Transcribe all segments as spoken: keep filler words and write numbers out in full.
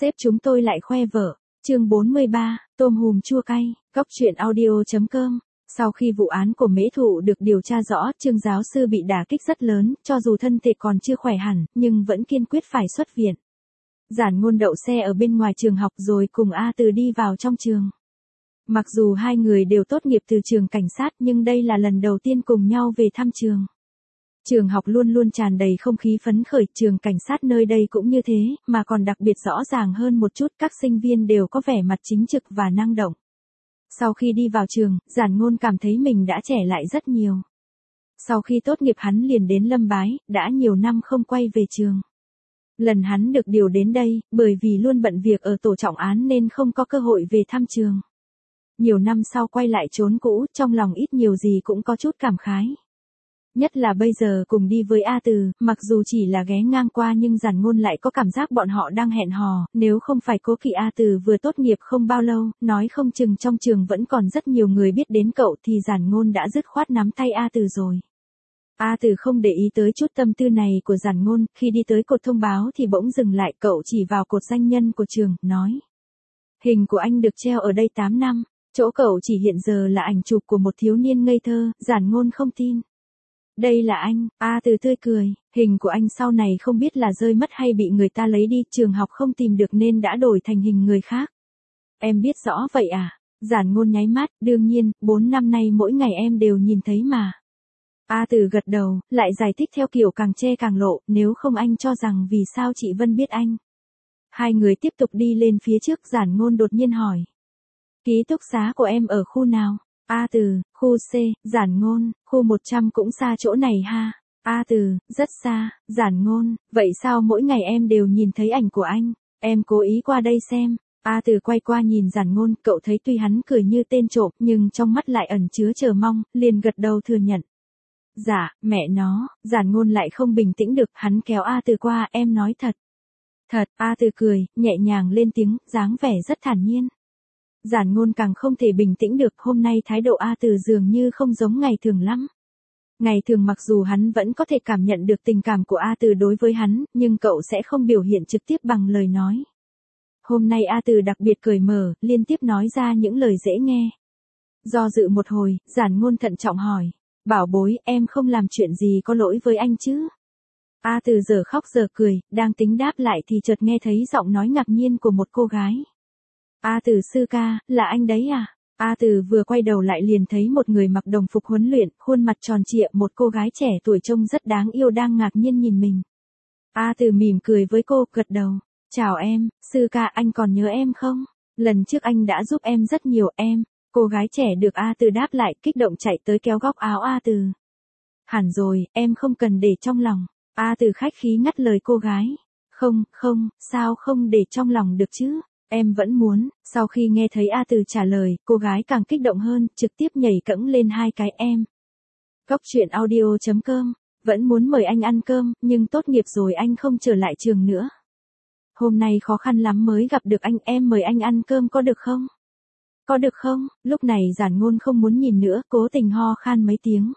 Sếp chúng tôi lại khoe vợ. Chương bốn mươi ba, tôm hùm chua cay, Cóc truyện audio chấm com. Sau khi vụ án của Mễ Thụ được điều tra rõ, Trương giáo sư bị đả kích rất lớn, cho dù thân thể còn chưa khỏe hẳn, nhưng vẫn kiên quyết phải xuất viện. Giản Ngôn đậu xe ở bên ngoài trường học rồi cùng A Từ đi vào trong trường. Mặc dù hai người đều tốt nghiệp từ trường cảnh sát, nhưng đây là lần đầu tiên cùng nhau về thăm trường. Trường học luôn luôn tràn đầy không khí phấn khởi, trường cảnh sát nơi đây cũng như thế, mà còn đặc biệt rõ ràng hơn một chút, các sinh viên đều có vẻ mặt chính trực và năng động. Sau khi đi vào trường, Giản Ngôn cảm thấy mình đã trẻ lại rất nhiều. Sau khi tốt nghiệp hắn liền đến Lâm Bái, đã nhiều năm không quay về trường. Lần hắn được điều đến đây, bởi vì luôn bận việc ở tổ trọng án nên không có cơ hội về thăm trường. Nhiều năm sau quay lại chốn cũ, trong lòng ít nhiều gì cũng có chút cảm khái. Nhất là bây giờ cùng đi với A Từ, mặc dù chỉ là ghé ngang qua nhưng Giản Ngôn lại có cảm giác bọn họ đang hẹn hò, nếu không phải Cố Kỵ A Từ vừa tốt nghiệp không bao lâu, nói không chừng trong trường vẫn còn rất nhiều người biết đến cậu thì Giản Ngôn đã dứt khoát nắm tay A Từ rồi. A Từ không để ý tới chút tâm tư này của Giản Ngôn, khi đi tới cột thông báo thì bỗng dừng lại, cậu chỉ vào cột danh nhân của trường, nói. Hình của anh được treo ở đây tám năm, chỗ cậu chỉ hiện giờ là ảnh chụp của một thiếu niên ngây thơ, Giản Ngôn không tin. Đây là anh, A Từ tươi cười, hình của anh sau này không biết là rơi mất hay bị người ta lấy đi, trường học không tìm được nên đã đổi thành hình người khác. Em biết rõ vậy à? Giản Ngôn nháy mắt, đương nhiên, bốn năm nay mỗi ngày em đều nhìn thấy mà. A Từ gật đầu, lại giải thích theo kiểu càng che càng lộ, nếu không anh cho rằng vì sao chị Vân biết anh. Hai người tiếp tục đi lên phía trước, Giản Ngôn đột nhiên hỏi. Ký túc xá của em ở khu nào? A Từ, khu C, Giản Ngôn, khu một trăm cũng xa chỗ này ha. A Từ, rất xa. Giản Ngôn, vậy sao mỗi ngày em đều nhìn thấy ảnh của anh? Em cố ý qua đây xem. A Từ quay qua nhìn Giản Ngôn, cậu thấy tuy hắn cười như tên trộm, nhưng trong mắt lại ẩn chứa chờ mong, liền gật đầu thừa nhận. Dạ, mẹ nó, Giản Ngôn lại không bình tĩnh được, hắn kéo A Từ qua, em nói thật. Thật, A Từ cười, nhẹ nhàng lên tiếng, dáng vẻ rất thản nhiên. Giản Ngôn càng không thể bình tĩnh được, hôm nay thái độ A Từ dường như không giống ngày thường lắm. Ngày thường mặc dù hắn vẫn có thể cảm nhận được tình cảm của A Từ đối với hắn, nhưng cậu sẽ không biểu hiện trực tiếp bằng lời nói. Hôm nay A Từ đặc biệt cởi mở, liên tiếp nói ra những lời dễ nghe. Do dự một hồi, Giản Ngôn thận trọng hỏi. Bảo bối, em không làm chuyện gì có lỗi với anh chứ? A Từ giờ khóc giờ cười, đang tính đáp lại thì chợt nghe thấy giọng nói ngạc nhiên của một cô gái. A Từ sư ca, là anh đấy à? A Từ vừa quay đầu lại liền thấy một người mặc đồng phục huấn luyện, khuôn mặt tròn trịa, một cô gái trẻ tuổi trông rất đáng yêu đang ngạc nhiên nhìn mình. A Từ mỉm cười với cô, gật đầu. Chào em, sư ca, anh còn nhớ em không? Lần trước anh đã giúp em rất nhiều, em. Cô gái trẻ được A Từ đáp lại, kích động chạy tới kéo góc áo A Từ. Hẳn rồi, em không cần để trong lòng. A Từ khách khí ngắt lời cô gái. Không, không, sao không để trong lòng được chứ? Em vẫn muốn. Sau khi nghe thấy A Từ trả lời, cô gái càng kích động hơn, trực tiếp nhảy cẫng lên hai cái em. Cóc truyện audio chấm com. Vẫn muốn mời anh ăn cơm, nhưng tốt nghiệp rồi anh không trở lại trường nữa. Hôm nay khó khăn lắm mới gặp được anh, em mời anh ăn cơm có được không? Có được không? Lúc này Giản Ngôn không muốn nhìn nữa, cố tình ho khan mấy tiếng.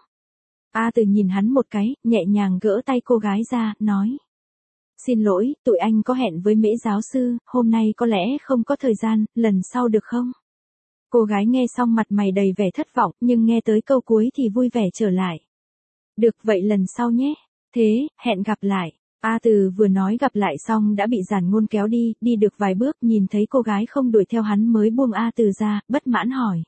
A Từ nhìn hắn một cái, nhẹ nhàng gỡ tay cô gái ra, nói. Xin lỗi, tụi anh có hẹn với Mễ giáo sư, hôm nay có lẽ không có thời gian, lần sau được không? Cô gái nghe xong mặt mày đầy vẻ thất vọng, nhưng nghe tới câu cuối thì vui vẻ trở lại. Được, vậy lần sau nhé. Thế, hẹn gặp lại. A Từ vừa nói gặp lại xong đã bị Giản Ngôn kéo đi, đi được vài bước nhìn thấy cô gái không đuổi theo hắn mới buông A Từ ra, bất mãn hỏi.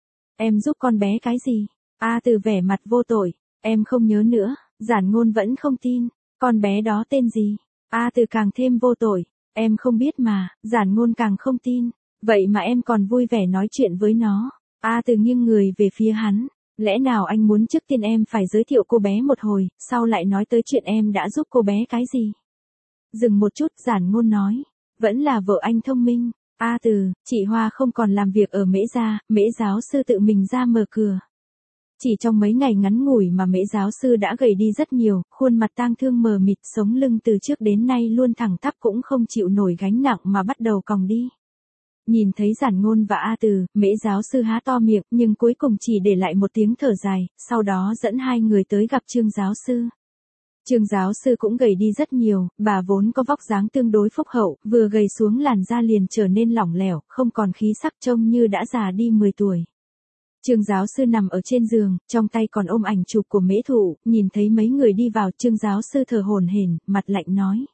Em giúp con bé cái gì? A Từ vẻ mặt vô tội, em không nhớ nữa. Giản Ngôn vẫn không tin, con bé đó tên gì? A Từ càng thêm vô tội, em không biết mà. Giản Ngôn càng không tin, vậy mà em còn vui vẻ nói chuyện với nó. A Từ nghiêng người về phía hắn. Lẽ nào anh muốn trước tiên em phải giới thiệu cô bé một hồi, sau lại nói tới chuyện em đã giúp cô bé cái gì? Dừng một chút, Giản Ngôn nói. Vẫn là vợ anh thông minh. A Từ, chị Hoa không còn làm việc ở Mễ gia, Mễ giáo sư tự mình ra mở cửa. Chỉ trong mấy ngày ngắn ngủi mà Mễ giáo sư đã gầy đi rất nhiều, khuôn mặt tang thương mờ mịt, sống lưng từ trước đến nay luôn thẳng tắp cũng không chịu nổi gánh nặng mà bắt đầu còng đi. Nhìn thấy Giản Ngôn và A Từ, Mễ giáo sư há to miệng, nhưng cuối cùng chỉ để lại một tiếng thở dài, sau đó dẫn hai người tới gặp Trương giáo sư. Trương giáo sư cũng gầy đi rất nhiều, bà vốn có vóc dáng tương đối phúc hậu, vừa gầy xuống làn da liền trở nên lỏng lẻo, không còn khí sắc trông như đã già đi mười tuổi. Trương giáo sư nằm ở trên giường, trong tay còn ôm ảnh chụp của Mễ Thụ, nhìn thấy mấy người đi vào, Trương giáo sư thở hổn hển, mặt lạnh nói.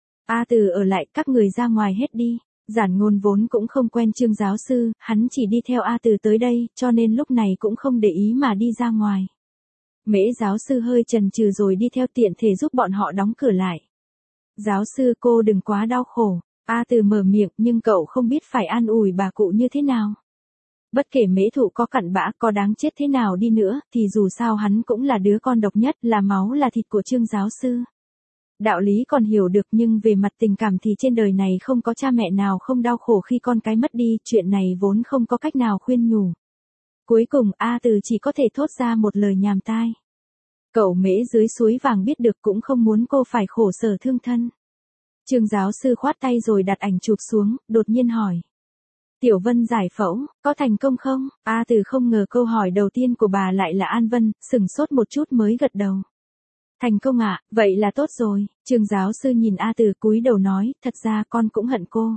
A Từ ở lại, các người ra ngoài hết đi. Giản Ngôn vốn cũng không quen Trương giáo sư, hắn chỉ đi theo A Từ tới đây, cho nên lúc này cũng không để ý mà đi ra ngoài. Mễ giáo sư hơi chần chừ rồi đi theo tiện thể giúp bọn họ đóng cửa lại. Giáo sư cô đừng quá đau khổ. A Từ mở miệng nhưng cậu không biết phải an ủi bà cụ như thế nào. Bất kể Mễ Thụ có cặn bã, có đáng chết thế nào đi nữa, thì dù sao hắn cũng là đứa con độc nhất, là máu là thịt của Trương giáo sư. Đạo lý còn hiểu được nhưng về mặt tình cảm thì trên đời này không có cha mẹ nào không đau khổ khi con cái mất đi, chuyện này vốn không có cách nào khuyên nhủ. Cuối cùng A Từ chỉ có thể thốt ra một lời nhàm tai. Cậu Mễ dưới suối vàng biết được cũng không muốn cô phải khổ sở thương thân. Trương giáo sư khoát tay rồi đặt ảnh chụp xuống, đột nhiên hỏi. Tiểu Vân giải phẫu, có thành công không? A Từ không ngờ câu hỏi đầu tiên của bà lại là An Vân, sừng sốt một chút mới gật đầu. Thành công ạ, à, vậy là tốt rồi. Trương giáo sư nhìn A Từ cúi đầu nói, thật ra con cũng hận cô.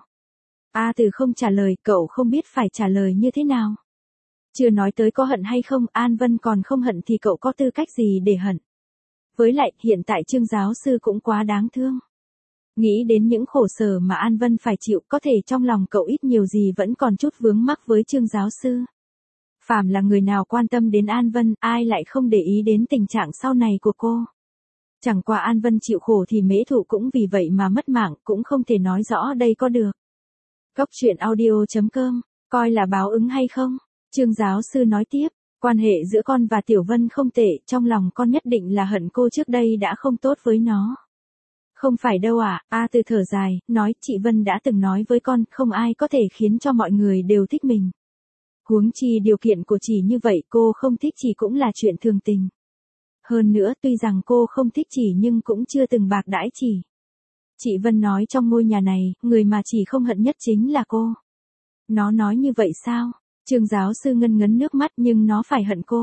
A Từ không trả lời, cậu không biết phải trả lời như thế nào. Chưa nói tới có hận hay không, An Vân còn không hận thì cậu có tư cách gì để hận. Với lại, hiện tại Trương giáo sư cũng quá đáng thương. Nghĩ đến những khổ sở mà An Vân phải chịu, có thể trong lòng cậu ít nhiều gì vẫn còn chút vướng mắc với Trương giáo sư. Phàm là người nào quan tâm đến An Vân, ai lại không để ý đến tình trạng sau này của cô. Chẳng qua An Vân chịu khổ thì Mễ Thụ cũng vì vậy mà mất mạng, cũng không thể nói rõ đây có được. Cốc truyện audio chấm com, coi là báo ứng hay không? Trương giáo sư nói tiếp, quan hệ giữa con và Tiểu Vân không tệ, trong lòng con nhất định là hận cô trước đây đã không tốt với nó. Không phải đâu ạ, à? A Từ thở dài, nói chị Vân đã từng nói với con, không ai có thể khiến cho mọi người đều thích mình. Huống chi điều kiện của chị như vậy, cô không thích chị cũng là chuyện thường tình. Hơn nữa tuy rằng cô không thích chị nhưng cũng chưa từng bạc đãi chị. Chị Vân nói trong ngôi nhà này, người mà chị không hận nhất chính là cô. Nó nói như vậy sao? Trương giáo sư ngân ngấn nước mắt nhưng nó phải hận cô.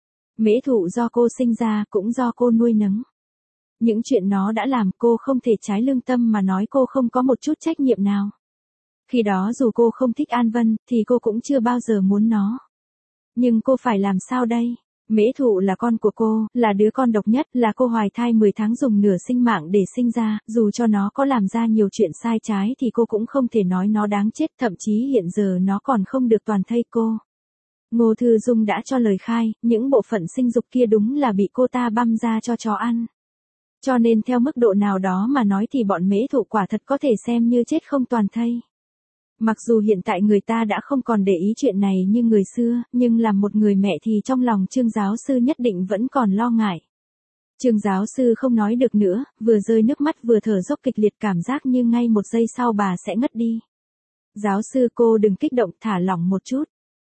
Mễ Thụ do cô sinh ra, cũng do cô nuôi nấng. Những chuyện nó đã làm cô không thể trái lương tâm mà nói cô không có một chút trách nhiệm nào. Khi đó dù cô không thích An Vân, thì cô cũng chưa bao giờ muốn nó. Nhưng cô phải làm sao đây? Mễ Thụ là con của cô, là đứa con độc nhất, là cô hoài thai mười tháng dùng nửa sinh mạng để sinh ra, dù cho nó có làm ra nhiều chuyện sai trái thì cô cũng không thể nói nó đáng chết, thậm chí hiện giờ nó còn không được toàn thây cô. Ngô Thư Dung đã cho lời khai, những bộ phận sinh dục kia đúng là bị cô ta băm ra cho chó ăn. Cho nên theo mức độ nào đó mà nói thì bọn Mễ Thụ quả thật có thể xem như chết không toàn thây. Mặc dù hiện tại người ta đã không còn để ý chuyện này như người xưa, nhưng làm một người mẹ thì trong lòng Trương giáo sư nhất định vẫn còn lo ngại. Trương giáo sư không nói được nữa, vừa rơi nước mắt vừa thở dốc kịch liệt, cảm giác như ngay một giây sau bà sẽ ngất đi. Giáo sư cô đừng kích động, thả lỏng một chút.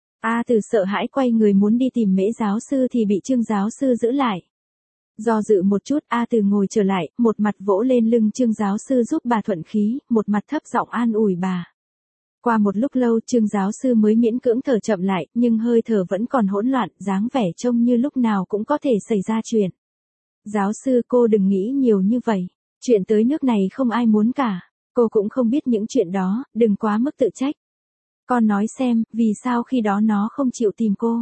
A Từ sợ hãi quay người muốn đi tìm Mễ giáo sư thì bị Trương giáo sư giữ lại. Do dự một chút, A Từ ngồi trở lại, một mặt vỗ lên lưng Trương giáo sư giúp bà thuận khí, một mặt thấp giọng an ủi bà. Qua một lúc lâu Trương giáo sư mới miễn cưỡng thở chậm lại, nhưng hơi thở vẫn còn hỗn loạn, dáng vẻ trông như lúc nào cũng có thể xảy ra chuyện. Giáo sư cô đừng nghĩ nhiều như vậy, chuyện tới nước này không ai muốn cả, cô cũng không biết những chuyện đó, đừng quá mức tự trách. Con nói xem, vì sao khi đó nó không chịu tìm cô?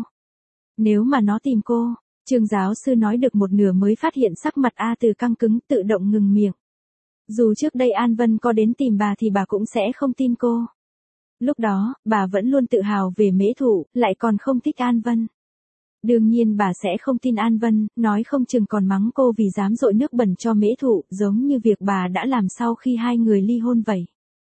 Nếu mà nó tìm cô, Trương giáo sư nói được một nửa mới phát hiện sắc mặt A Từ căng cứng, tự động ngừng miệng. Dù trước đây An Vân có đến tìm bà thì bà cũng sẽ không tin cô. Lúc đó, bà vẫn luôn tự hào về Mễ Thụ, lại còn không thích An Vân. Đương nhiên bà sẽ không tin An Vân, nói không chừng còn mắng cô vì dám dội nước bẩn cho Mễ Thụ, giống như việc bà đã làm sau khi hai người ly hôn vậy.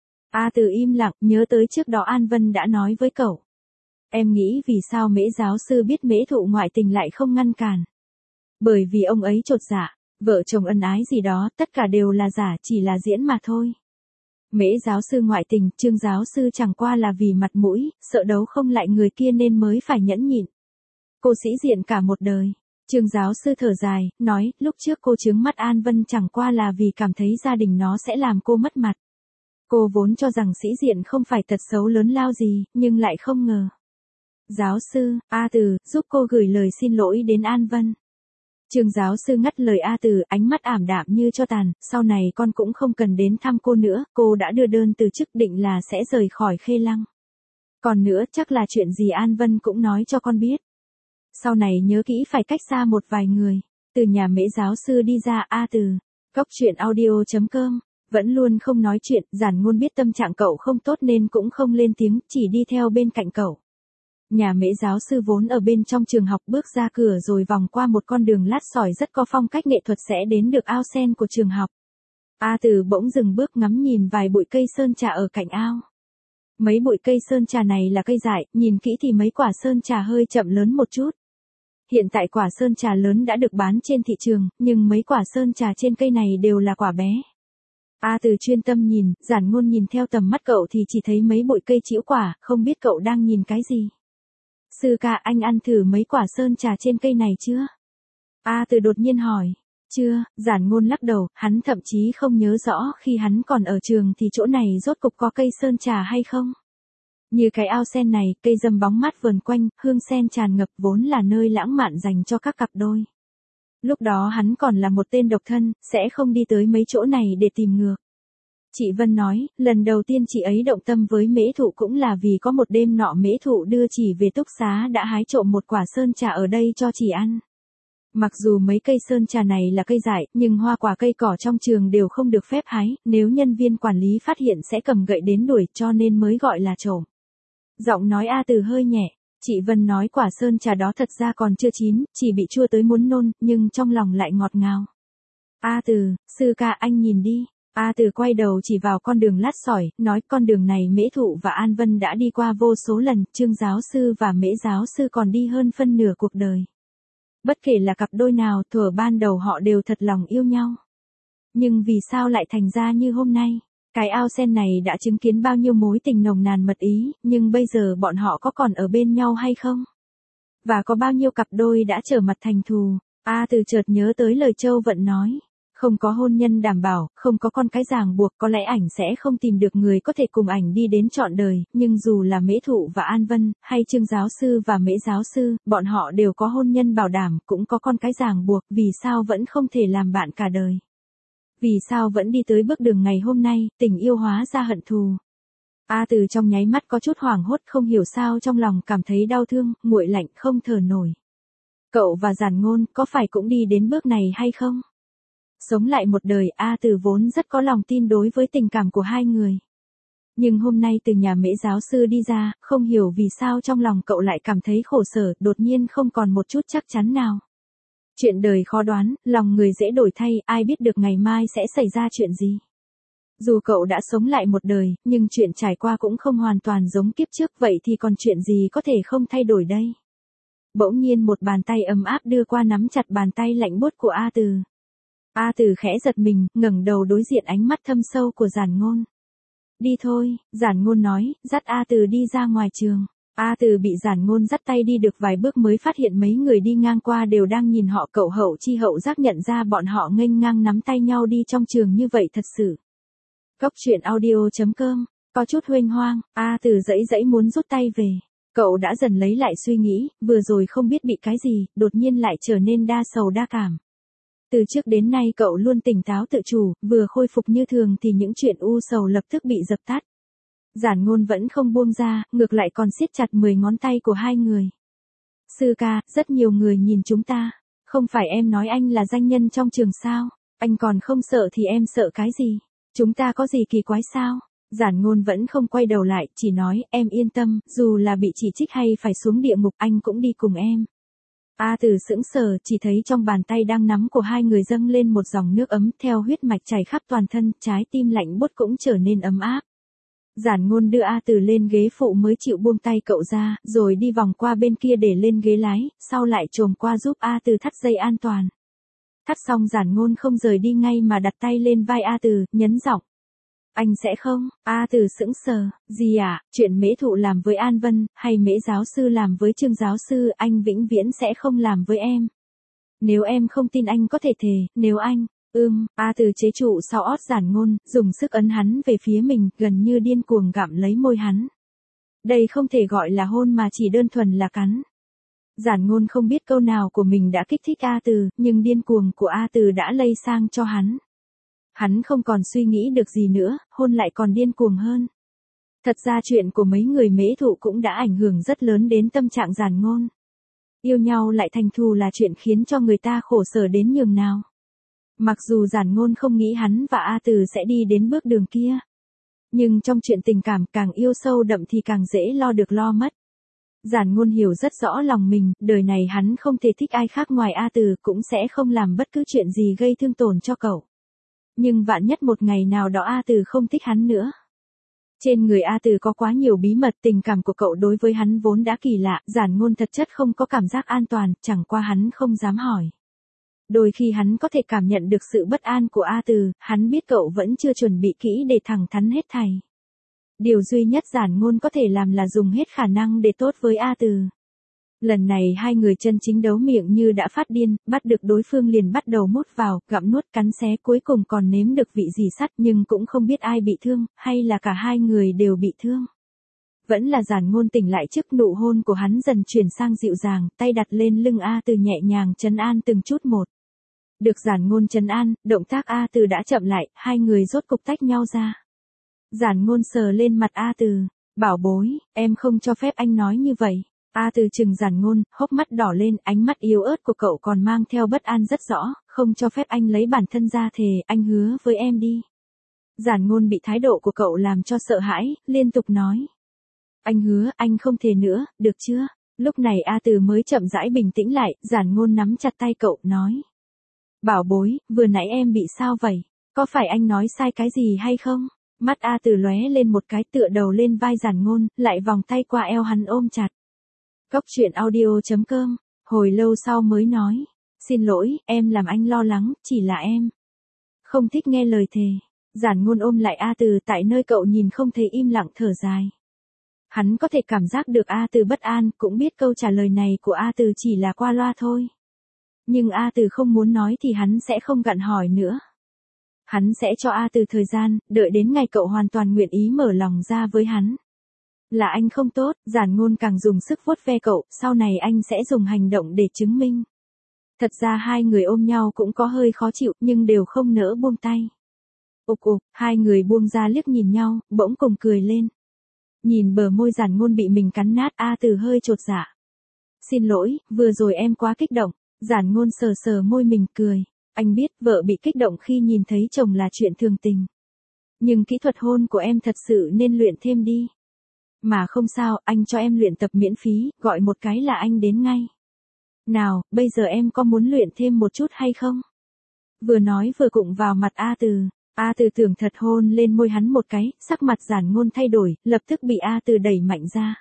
A Từ im lặng, nhớ tới trước đó An Vân đã nói với cậu. Em nghĩ vì sao Mễ giáo sư biết Mễ Thụ ngoại tình lại không ngăn cản. Bởi vì ông ấy chột dạ, vợ chồng ân ái gì đó, tất cả đều là giả, chỉ là diễn mà thôi. Mễ giáo sư ngoại tình, Trương giáo sư chẳng qua là vì mặt mũi, sợ đấu không lại người kia nên mới phải nhẫn nhịn. Cô sĩ diện cả một đời. Trương giáo sư thở dài, nói, lúc trước cô trướng mắt An Vân chẳng qua là vì cảm thấy gia đình nó sẽ làm cô mất mặt. Cô vốn cho rằng sĩ diện không phải tật xấu lớn lao gì, nhưng lại không ngờ. Giáo sư, A Từ, giúp cô gửi lời xin lỗi đến An Vân. Trương giáo sư ngắt lời A Từ, ánh mắt ảm đạm như cho tàn, sau này con cũng không cần đến thăm cô nữa, cô đã đưa đơn từ chức định là sẽ rời khỏi Khê Lăng. Còn nữa chắc là chuyện gì An Vân cũng nói cho con biết. Sau này nhớ kỹ phải cách xa một vài người. Từ nhà Mễ giáo sư đi ra A Từ. Góc truyện audio chấm com. Vẫn luôn không nói chuyện, Giản Ngôn biết tâm trạng cậu không tốt nên cũng không lên tiếng, chỉ đi theo bên cạnh cậu. Nhà Mễ giáo sư vốn ở bên trong trường học, bước ra cửa rồi vòng qua một con đường lát sỏi rất có phong cách nghệ thuật sẽ đến được ao sen của trường học. A Từ bỗng dừng bước ngắm nhìn vài bụi cây sơn trà ở cạnh ao. Mấy bụi cây sơn trà này là cây dại, nhìn kỹ thì mấy quả sơn trà hơi chậm lớn một chút. Hiện tại quả sơn trà lớn đã được bán trên thị trường, nhưng mấy quả sơn trà trên cây này đều là quả bé. A Từ chuyên tâm nhìn, Giản Ngôn nhìn theo tầm mắt cậu thì chỉ thấy mấy bụi cây trĩu quả, không biết cậu đang nhìn cái gì. Sư ca, anh ăn thử mấy quả sơn trà trên cây này chưa? A Từ đột nhiên hỏi. Chưa, Giản Ngôn lắc đầu, hắn thậm chí không nhớ rõ khi hắn còn ở trường thì chỗ này rốt cục có cây sơn trà hay không. Như cái ao sen này, cây râm bóng mát vườn quanh, hương sen tràn ngập, vốn là nơi lãng mạn dành cho các cặp đôi. Lúc đó hắn còn là một tên độc thân, sẽ không đi tới mấy chỗ này để tìm ngược. Chị Vân nói, lần đầu tiên chị ấy động tâm với Mễ Thụ cũng là vì có một đêm nọ Mễ Thụ đưa chị về túc xá đã hái trộm một quả sơn trà ở đây cho chị ăn. Mặc dù mấy cây sơn trà này là cây dại, nhưng hoa quả cây cỏ trong trường đều không được phép hái, nếu nhân viên quản lý phát hiện sẽ cầm gậy đến đuổi, cho nên mới gọi là trộm. Giọng nói A Từ hơi nhẹ, chị Vân nói quả sơn trà đó thật ra còn chưa chín, chỉ bị chua tới muốn nôn, nhưng trong lòng lại ngọt ngào. A Từ, sư ca anh nhìn đi. A Từ quay đầu chỉ vào con đường lát sỏi, nói con đường này Mễ Thụ và An Vân đã đi qua vô số lần, Trương giáo sư và Mễ giáo sư còn đi hơn phân nửa cuộc đời. Bất kể là cặp đôi nào, thuở ban đầu họ đều thật lòng yêu nhau. Nhưng vì sao lại thành ra như hôm nay? Cái ao sen này đã chứng kiến bao nhiêu mối tình nồng nàn mật ý, nhưng bây giờ bọn họ có còn ở bên nhau hay không? Và có bao nhiêu cặp đôi đã trở mặt thành thù? A Từ chợt nhớ tới lời Châu Vận nói. Không có hôn nhân đảm bảo, không có con cái ràng buộc, có lẽ ảnh sẽ không tìm được người có thể cùng ảnh đi đến trọn đời, nhưng dù là Mễ Thụ và An Vân, hay Trương giáo sư và Mễ giáo sư, bọn họ đều có hôn nhân bảo đảm, cũng có con cái ràng buộc, vì sao vẫn không thể làm bạn cả đời? Vì sao vẫn đi tới bước đường ngày hôm nay, tình yêu hóa ra hận thù? A Từ trong nháy mắt có chút hoảng hốt, không hiểu sao trong lòng cảm thấy đau thương, nguội lạnh, không thở nổi. Cậu và Giản Ngôn có phải cũng đi đến bước này hay không? Sống lại một đời, A Từ vốn rất có lòng tin đối với tình cảm của hai người. Nhưng hôm nay từ nhà Mễ giáo sư đi ra, không hiểu vì sao trong lòng cậu lại cảm thấy khổ sở, đột nhiên không còn một chút chắc chắn nào. Chuyện đời khó đoán, lòng người dễ đổi thay, ai biết được ngày mai sẽ xảy ra chuyện gì. Dù cậu đã sống lại một đời, nhưng chuyện trải qua cũng không hoàn toàn giống kiếp trước, vậy thì còn chuyện gì có thể không thay đổi đây? Bỗng nhiên một bàn tay ấm áp đưa qua nắm chặt bàn tay lạnh buốt của A Từ. A Từ khẽ giật mình, ngẩng đầu đối diện ánh mắt thâm sâu của Giản Ngôn. Đi thôi, Giản Ngôn nói, dắt A Từ đi ra ngoài trường. A Từ bị Giản Ngôn dắt tay đi được vài bước mới phát hiện mấy người đi ngang qua đều đang nhìn họ, cậu hậu chi hậu giác nhận ra bọn họ nghênh ngang nắm tay nhau đi trong trường như vậy thật sự. Góc truyện audio chấm com, có chút huênh hoang, A Từ dãy dãy muốn rút tay về. Cậu đã dần lấy lại suy nghĩ, vừa rồi không biết bị cái gì, đột nhiên lại trở nên đa sầu đa cảm. Từ trước đến nay cậu luôn tỉnh táo tự chủ, vừa khôi phục như thường thì những chuyện u sầu lập tức bị dập tắt. Giản Ngôn vẫn không buông ra, ngược lại còn siết chặt mười ngón tay của hai người. Sư ca, rất nhiều người nhìn chúng ta. Không phải em nói anh là danh nhân trong trường sao? Anh còn không sợ thì em sợ cái gì? Chúng ta có gì kỳ quái sao? Giản Ngôn vẫn không quay đầu lại, chỉ nói, em yên tâm, dù là bị chỉ trích hay phải xuống địa ngục anh cũng đi cùng em. A Từ sững sờ, chỉ thấy trong bàn tay đang nắm của hai người dâng lên một dòng nước ấm, theo huyết mạch chảy khắp toàn thân, trái tim lạnh buốt cũng trở nên ấm áp. Giản Ngôn đưa A Từ lên ghế phụ mới chịu buông tay cậu ra, rồi đi vòng qua bên kia để lên ghế lái, sau lại chồm qua giúp A Từ thắt dây an toàn. Thắt xong Giản Ngôn không rời đi ngay mà đặt tay lên vai A Từ, nhấn giọng. Anh sẽ không? A Từ sững sờ, gì ạ, à? Chuyện Mễ Thụ làm với An Vân, hay Mễ giáo sư làm với Trương giáo sư, anh vĩnh viễn sẽ không làm với em. Nếu em không tin anh có thể thề, nếu anh, ưm, A Từ chế trụ sau ót Giản Ngôn, dùng sức ấn hắn về phía mình, gần như điên cuồng gặm lấy môi hắn. Đây không thể gọi là hôn mà chỉ đơn thuần là cắn. Giản Ngôn không biết câu nào của mình đã kích thích A Từ, nhưng điên cuồng của A Từ đã lây sang cho hắn. Hắn không còn suy nghĩ được gì nữa, hôn lại còn điên cuồng hơn. Thật ra chuyện của mấy người Mễ Thụ cũng đã ảnh hưởng rất lớn đến tâm trạng Giản Ngôn. Yêu nhau lại thành thù là chuyện khiến cho người ta khổ sở đến nhường nào. Mặc dù Giản Ngôn không nghĩ hắn và A Từ sẽ đi đến bước đường kia. Nhưng trong chuyện tình cảm càng yêu sâu đậm thì càng dễ lo được lo mất. Giản Ngôn hiểu rất rõ lòng mình, đời này hắn không thể thích ai khác ngoài A Từ, cũng sẽ không làm bất cứ chuyện gì gây thương tổn cho cậu. Nhưng vạn nhất một ngày nào đó A Từ không thích hắn nữa. Trên người A Từ có quá nhiều bí mật, tình cảm của cậu đối với hắn vốn đã kỳ lạ, Giản Ngôn thật chất không có cảm giác an toàn, chẳng qua hắn không dám hỏi. Đôi khi hắn có thể cảm nhận được sự bất an của A Từ, hắn biết cậu vẫn chưa chuẩn bị kỹ để thẳng thắn hết thảy. Điều duy nhất Giản Ngôn có thể làm là dùng hết khả năng để tốt với A Từ. Lần này hai người chân chính đấu miệng như đã phát điên, bắt được đối phương liền bắt đầu mút vào, gặm nuốt cắn xé, cuối cùng còn nếm được vị dì sắt, nhưng cũng không biết ai bị thương, hay là cả hai người đều bị thương. Vẫn là Giản Ngôn tỉnh lại trước, nụ hôn của hắn dần chuyển sang dịu dàng, tay đặt lên lưng A Từ nhẹ nhàng trấn an từng chút một. Được Giản Ngôn trấn an, động tác A Từ đã chậm lại, hai người rốt cục tách nhau ra. Giản Ngôn sờ lên mặt A Từ, bảo bối, em không cho phép anh nói như vậy. A Từ chừng Giản Ngôn, hốc mắt đỏ lên, ánh mắt yếu ớt của cậu còn mang theo bất an rất rõ, không cho phép anh lấy bản thân ra thề, anh hứa với em đi. Giản Ngôn bị thái độ của cậu làm cho sợ hãi, liên tục nói. Anh hứa, anh không thề nữa, được chưa? Lúc này A Từ mới chậm rãi bình tĩnh lại, Giản Ngôn nắm chặt tay cậu, nói. Bảo bối, vừa nãy em bị sao vậy? Có phải anh nói sai cái gì hay không? Mắt A Từ lóe lên một cái, tựa đầu lên vai Giản Ngôn, lại vòng tay qua eo hắn ôm chặt. Cốc truyện audio chấm com, hồi lâu sau mới nói. Xin lỗi, em làm anh lo lắng, chỉ là em không thích nghe lời thề. Giản Ngôn ôm lại A Từ tại nơi cậu nhìn không thấy, im lặng thở dài. Hắn có thể cảm giác được A Từ bất an, cũng biết câu trả lời này của A Từ chỉ là qua loa thôi. Nhưng A Từ không muốn nói thì hắn sẽ không gặng hỏi nữa. Hắn sẽ cho A Từ thời gian, đợi đến ngày cậu hoàn toàn nguyện ý mở lòng ra với hắn. Là anh không tốt, Giản Ngôn càng dùng sức vuốt ve cậu, sau này anh sẽ dùng hành động để chứng minh. Thật ra hai người ôm nhau cũng có hơi khó chịu, nhưng đều không nỡ buông tay. Ục ục, hai người buông ra liếc nhìn nhau, bỗng cùng cười lên. Nhìn bờ môi Giản Ngôn bị mình cắn nát, A Từ hơi chột dạ. Xin lỗi, vừa rồi em quá kích động. Giản Ngôn sờ sờ môi mình cười. Anh biết vợ bị kích động khi nhìn thấy chồng là chuyện thường tình. Nhưng kỹ thuật hôn của em thật sự nên luyện thêm đi. Mà không sao, anh cho em luyện tập miễn phí, gọi một cái là anh đến ngay. Nào, bây giờ em có muốn luyện thêm một chút hay không? Vừa nói vừa cụng vào mặt A Từ. A Từ tưởng thật hôn lên môi hắn một cái, sắc mặt Giản Ngôn thay đổi, lập tức bị A Từ đẩy mạnh ra.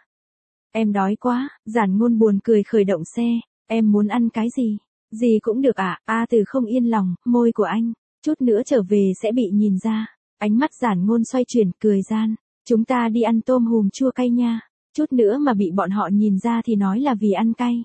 Em đói quá, Giản Ngôn buồn cười khởi động xe. Em muốn ăn cái gì? Gì cũng được ạ. À? A Từ không yên lòng, môi của anh, chút nữa trở về sẽ bị nhìn ra. Ánh mắt Giản Ngôn xoay chuyển, cười gian. Chúng ta đi ăn tôm hùm chua cay nha. Chút nữa mà bị bọn họ nhìn ra thì nói là vì ăn cay.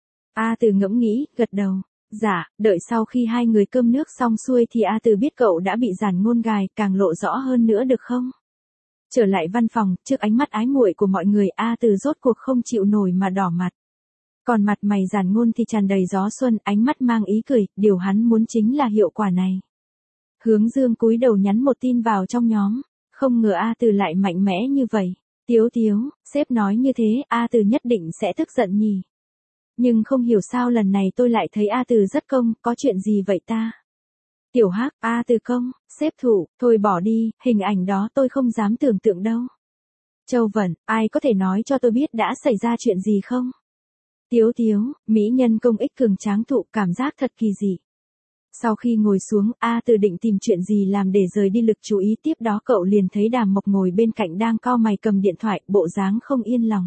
A Từ ngẫm nghĩ, gật đầu. Dạ, đợi sau khi hai người cơm nước xong xuôi thì A Từ biết cậu đã bị Giản Ngôn gài, càng lộ rõ hơn nữa được không? Trở lại văn phòng, trước ánh mắt ái muội của mọi người, A Từ rốt cuộc không chịu nổi mà đỏ mặt. Còn mặt mày Giản Ngôn thì tràn đầy gió xuân, ánh mắt mang ý cười, điều hắn muốn chính là hiệu quả này. Hướng Dương cúi đầu nhắn một tin vào trong nhóm, không ngờ A Từ lại mạnh mẽ như vậy. Tiếu Tiếu, sếp nói như thế, A Từ nhất định sẽ tức giận nhỉ. Nhưng không hiểu sao lần này tôi lại thấy A Từ rất công, có chuyện gì vậy ta? Tiểu Hắc, A Từ công, sếp thủ, thôi bỏ đi, hình ảnh đó tôi không dám tưởng tượng đâu. Châu Vẩn, ai có thể nói cho tôi biết đã xảy ra chuyện gì không? Tiếu Tiếu, mỹ nhân công ích cường tráng thụ, cảm giác thật kỳ dị. Sau khi ngồi xuống, A Từ định tìm chuyện gì làm để rời đi lực chú ý, tiếp đó cậu liền thấy Đàm Mộc ngồi bên cạnh đang cau mày cầm điện thoại, bộ dáng không yên lòng.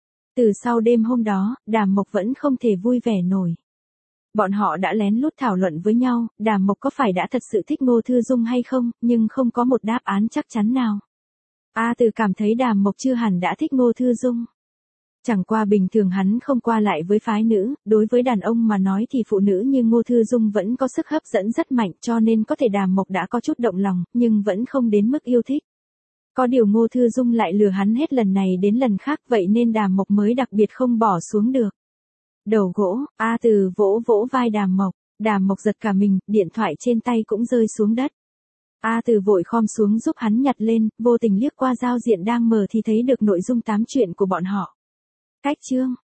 Từ sau đêm hôm đó, Đàm Mộc vẫn không thể vui vẻ nổi. Bọn họ đã lén lút thảo luận với nhau, Đàm Mộc có phải đã thật sự thích Ngô Thư Dung hay không, nhưng không có một đáp án chắc chắn nào. A Từ cảm thấy Đàm Mộc chưa hẳn đã thích Ngô Thư Dung. Chẳng qua bình thường hắn không qua lại với phái nữ, đối với đàn ông mà nói thì phụ nữ như Ngô Thư Dung vẫn có sức hấp dẫn rất mạnh, cho nên có thể Đàm Mộc đã có chút động lòng, nhưng vẫn không đến mức yêu thích. Có điều Ngô Thư Dung lại lừa hắn hết lần này đến lần khác, vậy nên Đàm Mộc mới đặc biệt không bỏ xuống được. Đầu gỗ, A Từ vỗ vỗ vai Đàm Mộc, Đàm Mộc giật cả mình, điện thoại trên tay cũng rơi xuống đất. A Từ vội khom xuống giúp hắn nhặt lên, vô tình liếc qua giao diện đang mở thì thấy được nội dung tám chuyện của bọn họ. Cách chương